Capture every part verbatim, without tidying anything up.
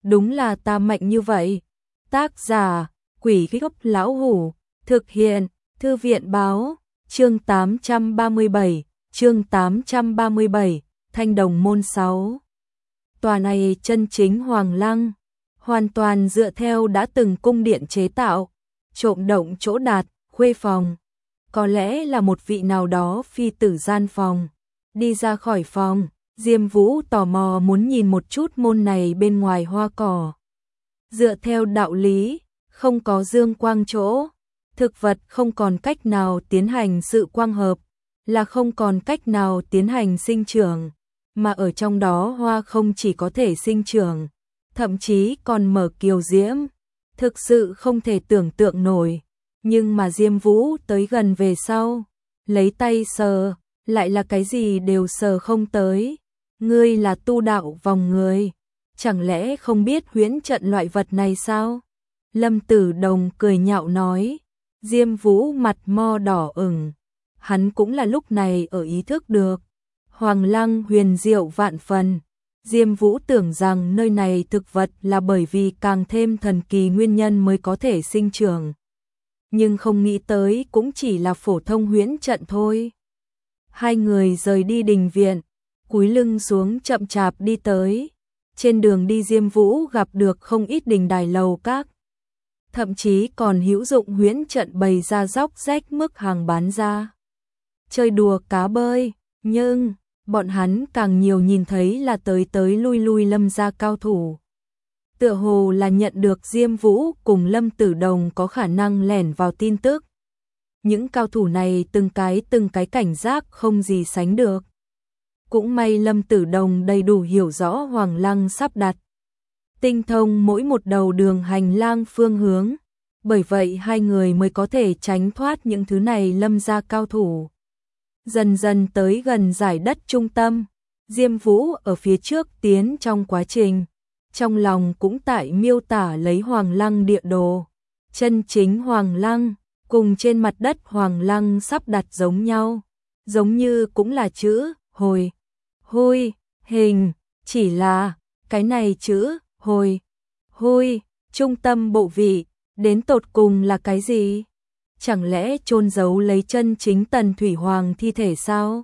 đúng là ta mạnh như vậy. Tác giả, Quỷ Gốc Lão Hủ, thực hiện, Thư viện báo, chương tám trăm ba mươi bảy, chương tám trăm ba mươi bảy, Thanh Đồng Môn sáu. Tòa này chân chính Hoàng Lăng, hoàn toàn dựa theo đã từng cung điện chế tạo, trộm động chỗ đạt, khuê phòng. Có lẽ là một vị nào đó phi tử gian phòng. Đi ra khỏi phòng, Diêm Vũ tò mò muốn nhìn một chút môn này bên ngoài hoa cỏ. Dựa theo đạo lý, không có dương quang chỗ, thực vật không còn cách nào tiến hành sự quang hợp, là không còn cách nào tiến hành sinh trưởng, mà ở trong đó hoa không chỉ có thể sinh trưởng, thậm chí còn mở kiều diễm, thực sự không thể tưởng tượng nổi. Nhưng mà Diêm Vũ tới gần về sau, lấy tay sờ, lại là cái gì đều sờ không tới. Ngươi là tu đạo vòng người, chẳng lẽ không biết huyễn trận loại vật này sao? Lâm Tử Đồng cười nhạo nói. Diêm Vũ mặt mo đỏ ửng, hắn cũng là lúc này ở ý thức được. Hoàng Lăng huyền diệu vạn phần. Diêm Vũ tưởng rằng nơi này thực vật là bởi vì càng thêm thần kỳ nguyên nhân mới có thể sinh trưởng. Nhưng không nghĩ tới cũng chỉ là phổ thông huyễn trận thôi. Hai người rời đi đình viện, cúi lưng xuống chậm chạp đi tới. Trên đường đi Diêm Vũ gặp được không ít đình đài lầu các. Thậm chí còn hữu dụng huyễn trận bày ra dốc rách mức hàng bán ra. Chơi đùa cá bơi, nhưng bọn hắn càng nhiều nhìn thấy là tới tới lui lui Lâm gia cao thủ. Tựa hồ là nhận được Diêm Vũ cùng Lâm Tử Đồng có khả năng lẻn vào tin tức. Những cao thủ này từng cái từng cái cảnh giác không gì sánh được. Cũng may Lâm Tử Đồng đầy đủ hiểu rõ Hoàng Lăng sắp đặt, tinh thông mỗi một đầu đường hành lang phương hướng, bởi vậy hai người mới có thể tránh thoát những thứ này Lâm gia cao thủ. Dần dần tới gần giải đất trung tâm, Diêm Vũ ở phía trước tiến trong quá trình, trong lòng cũng tại miêu tả lấy Hoàng Lăng địa đồ. Chân chính Hoàng Lăng cùng trên mặt đất Hoàng Lăng sắp đặt giống nhau, giống như cũng là chữ hồi, hôi, hình, chỉ là cái này chữ hồi, hôi, trung tâm bộ vị, đến tột cùng là cái gì? Chẳng lẽ chôn giấu lấy chân chính Tần Thủy Hoàng thi thể sao?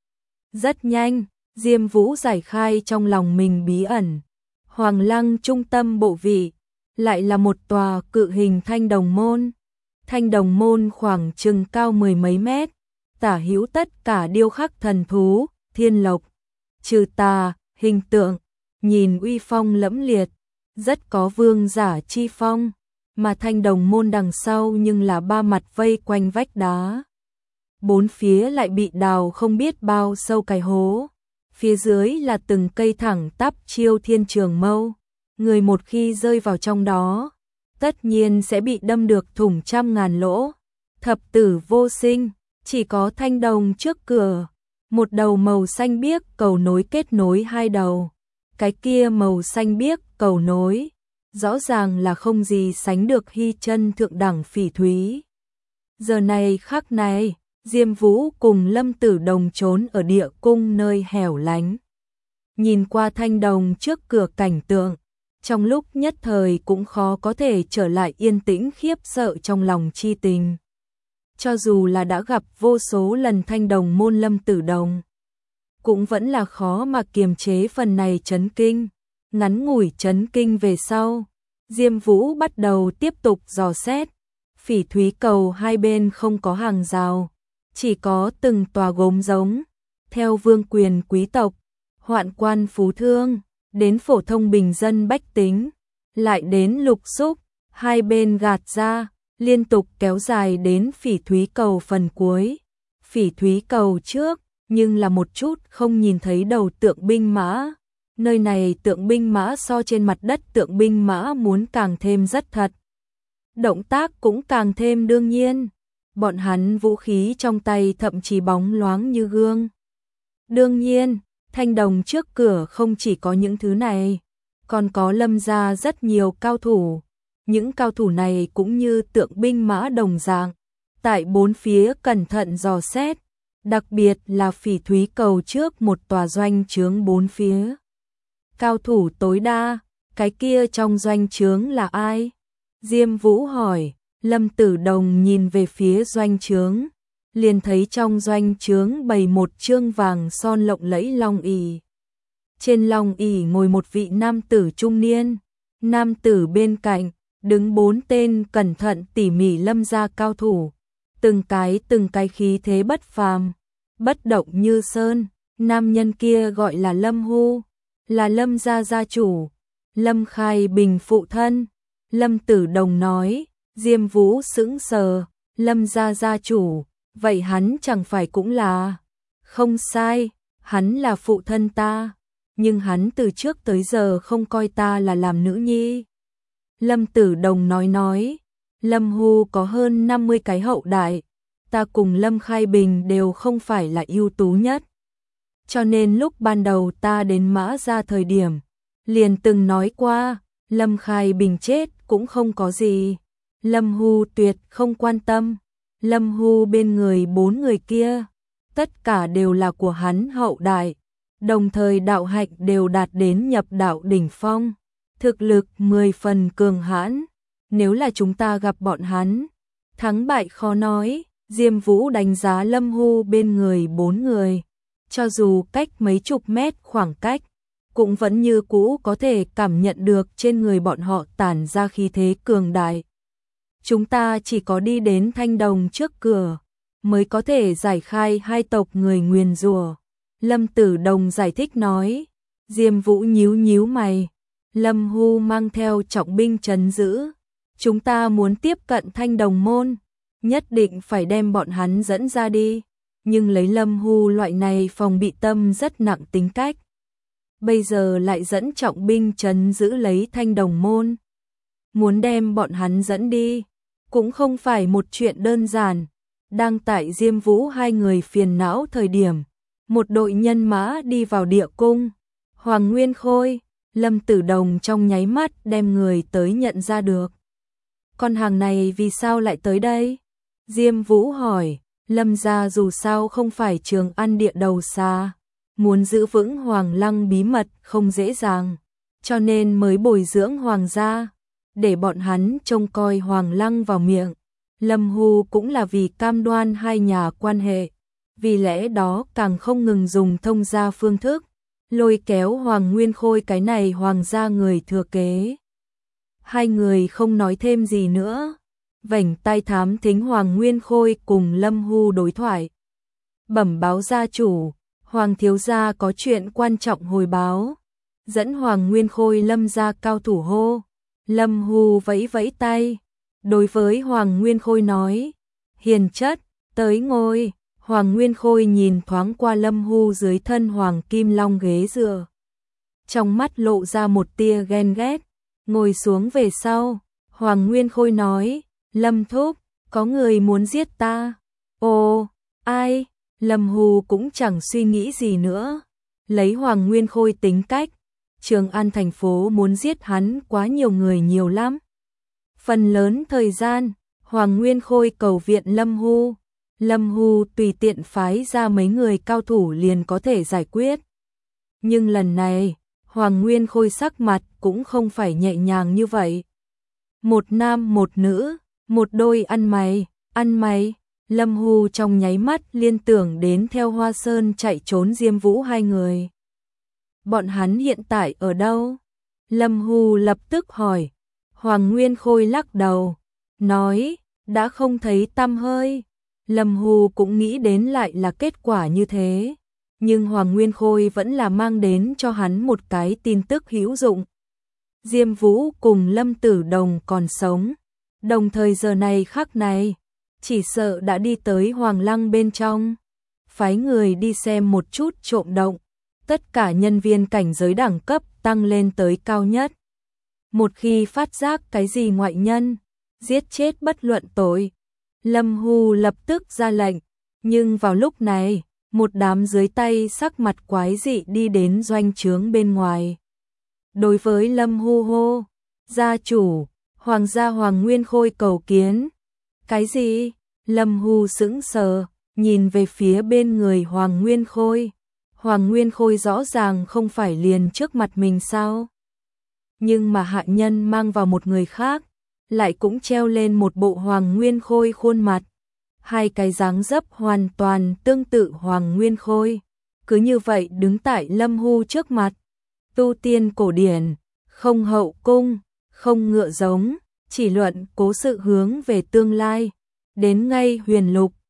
Rất nhanh, Diêm Vũ giải khai trong lòng mình bí ẩn. Hoàng Lăng trung tâm bộ vị, lại là một tòa cự hình thanh đồng môn. Thanh đồng môn khoảng chừng cao mười mấy mét, tả hữu tất cả điêu khắc thần thú, thiên lộc, trừ tà, hình tượng, nhìn uy phong lẫm liệt, rất có vương giả chi phong, mà thanh đồng môn đằng sau nhưng là ba mặt vây quanh vách đá. Bốn phía lại bị đào không biết bao sâu cái hố, phía dưới là từng cây thẳng tắp chiêu thiên trường mâu, người một khi rơi vào trong đó, tất nhiên sẽ bị đâm được thủng trăm ngàn lỗ. Thập tử vô sinh, chỉ có thanh đồng trước cửa, một đầu màu xanh biếc cầu nối kết nối hai đầu. Cái kia màu xanh biếc cầu nối, rõ ràng là không gì sánh được hy chân thượng đẳng phỉ thúy. Giờ này khắc này, Diêm Vũ cùng Lâm Tử Đồng trốn ở địa cung nơi hẻo lánh. Nhìn qua thanh đồng trước cửa cảnh tượng, trong lúc nhất thời cũng khó có thể trở lại yên tĩnh khiếp sợ trong lòng chi tình. Cho dù là đã gặp vô số lần thanh đồng môn Lâm Tử Đồng, cũng vẫn là khó mà kiềm chế phần này chấn kinh. Ngắn ngủi chấn kinh về sau, Diêm Vũ bắt đầu tiếp tục dò xét. Phỉ thúy cầu hai bên không có hàng rào, chỉ có từng tòa gốm giống. Theo vương quyền quý tộc, hoạn quan phú thương, đến phổ thông bình dân bách tính, lại đến lục xúc, hai bên gạt ra, liên tục kéo dài đến phỉ thúy cầu phần cuối. Phỉ thúy cầu trước, nhưng là một chút không nhìn thấy đầu tượng binh mã. Nơi này tượng binh mã so trên mặt đất tượng binh mã muốn càng thêm rất thật. Động tác cũng càng thêm đương nhiên. Bọn hắn vũ khí trong tay thậm chí bóng loáng như gương. Đương nhiên, thanh đồng trước cửa không chỉ có những thứ này, còn có Lâm gia rất nhiều cao thủ. Những cao thủ này cũng như tượng binh mã đồng dạng, tại bốn phía cẩn thận dò xét, đặc biệt là phỉ thúy cầu trước một tòa doanh trướng bốn phía. Cao thủ tối đa, Cái kia trong doanh trướng là ai? Diêm Vũ hỏi. Lâm Tử Đồng nhìn về phía doanh trướng, liền thấy trong doanh trướng bày một trương vàng son lộng lẫy long ỷ. Trên long ỷ ngồi một vị nam tử trung niên, nam tử bên cạnh đứng bốn tên cẩn thận tỉ mỉ Lâm gia cao thủ, từng cái từng cái khí thế bất phàm, bất động như sơn. Nam nhân kia gọi là Lâm Hu, là Lâm gia gia chủ, Lâm Khai Bình phụ thân. Lâm Tử Đồng nói. Diêm Vũ sững sờ, Lâm gia gia chủ, vậy hắn chẳng phải cũng là... Không sai, hắn là phụ thân ta, nhưng hắn từ trước tới giờ không coi ta là làm nữ nhi. Lâm Tử Đồng nói nói, Lâm Hu có hơn năm mươi cái hậu đại, ta cùng Lâm Khai Bình đều không phải là ưu tú nhất. Cho nên lúc ban đầu ta đến Mã gia thời điểm, liền từng nói qua, Lâm Khai Bình chết cũng không có gì. Lâm Hu tuyệt không quan tâm, Lâm Hu bên người bốn người kia, tất cả đều là của hắn hậu đại, đồng thời đạo hạnh đều đạt đến nhập đạo đỉnh phong, thực lực mười phần cường hãn, nếu là chúng ta gặp bọn hắn, thắng bại khó nói. Diêm Vũ đánh giá Lâm Hu bên người bốn người, cho dù cách mấy chục mét khoảng cách, cũng vẫn như cũ có thể cảm nhận được trên người bọn họ tản ra khí thế cường đại. Chúng ta chỉ có đi đến Thanh Đồng trước cửa, mới có thể giải khai hai tộc người nguyền rủa. Lâm Tử Đồng giải thích nói. Diêm Vũ nhíu nhíu mày. Lâm Hu mang theo trọng binh trấn giữ. Chúng ta muốn tiếp cận Thanh Đồng môn, nhất định phải đem bọn hắn dẫn ra đi. Nhưng lấy Lâm Hu loại này phòng bị tâm rất nặng tính cách, bây giờ lại dẫn trọng binh trấn giữ lấy Thanh Đồng môn. Muốn đem bọn hắn dẫn đi, cũng không phải một chuyện đơn giản. Đang tại Diêm Vũ hai người phiền não thời điểm, một đội nhân mã đi vào địa cung. Hoàng Nguyên Khôi, Lâm Tử Đồng trong nháy mắt đem người tới nhận ra được. Con hàng này vì sao lại tới đây? Diêm Vũ hỏi. Lâm gia dù sao không phải Trường An địa đầu xa, muốn giữ vững Hoàng Lăng bí mật không dễ dàng, cho nên mới bồi dưỡng Hoàng gia, để bọn hắn trông coi Hoàng Lăng vào miệng. Lâm Hu cũng là vì cam đoan hai nhà quan hệ, vì lẽ đó càng không ngừng dùng thông gia phương thức, lôi kéo Hoàng Nguyên Khôi cái này Hoàng gia người thừa kế. Hai người không nói thêm gì nữa, vảnh tai thám thính Hoàng Nguyên Khôi cùng Lâm Hu đối thoại. Bẩm báo gia chủ, Hoàng thiếu gia có chuyện quan trọng hồi báo. Dẫn Hoàng Nguyên Khôi Lâm gia cao thủ hô. Lâm Hu vẫy vẫy tay, đối với Hoàng Nguyên Khôi nói, hiền chất, tới ngồi. Hoàng Nguyên Khôi nhìn thoáng qua Lâm Hu dưới thân Hoàng Kim Long ghế dựa, trong mắt lộ ra một tia ghen ghét. Ngồi xuống về sau, Hoàng Nguyên Khôi nói, Lâm thúc, có người muốn giết ta. Ồ, ai? Lâm Hu cũng chẳng suy nghĩ gì nữa. Lấy Hoàng Nguyên Khôi tính cách, Trường An thành phố muốn giết hắn quá nhiều người nhiều lắm. Phần lớn thời gian, Hoàng Nguyên Khôi cầu viện Lâm Hu. Lâm Hu tùy tiện phái ra mấy người cao thủ liền có thể giải quyết. Nhưng lần này, Hoàng Nguyên Khôi sắc mặt cũng không phải nhẹ nhàng như vậy. Một nam một nữ, một đôi ăn mày, ăn mày. Lâm Hu trong nháy mắt liên tưởng đến theo Hoa Sơn chạy trốn Diêm Vũ hai người. Bọn hắn hiện tại ở đâu? Lâm Hu lập tức hỏi. Hoàng Nguyên Khôi lắc đầu, nói, đã không thấy tăm hơi. Lâm Hu cũng nghĩ đến lại là kết quả như thế, nhưng Hoàng Nguyên Khôi vẫn là mang đến cho hắn một cái tin tức hữu dụng. Diêm Vũ cùng Lâm Tử Đồng còn sống, đồng thời giờ này khắc này, chỉ sợ đã đi tới Hoàng Lăng bên trong. Phái người đi xem một chút trộm động, tất cả nhân viên cảnh giới đẳng cấp tăng lên tới cao nhất. Một khi phát giác cái gì ngoại nhân, giết chết bất luận tội. Lâm Hu lập tức ra lệnh, nhưng vào lúc này, một đám dưới tay sắc mặt quái dị đi đến doanh trướng bên ngoài. Đối với Lâm Hu hô, gia chủ, Hoàng gia Hoàng Nguyên Khôi cầu kiến. Cái gì? Lâm Hu sững sờ, nhìn về phía bên người Hoàng Nguyên Khôi. Hoàng Nguyên Khôi rõ ràng không phải liền trước mặt mình sao? nhưng mà hạ nhân mang vào một người khác, lại cũng treo lên một bộ Hoàng Nguyên Khôi khuôn mặt. Hai cái dáng dấp hoàn toàn tương tự Hoàng Nguyên Khôi, cứ như vậy đứng tại Lâm Hu trước mặt. Tu tiên cổ điển, không hậu cung, không ngựa giống, chỉ luận cố sự hướng về tương lai. Đến ngay huyền lục,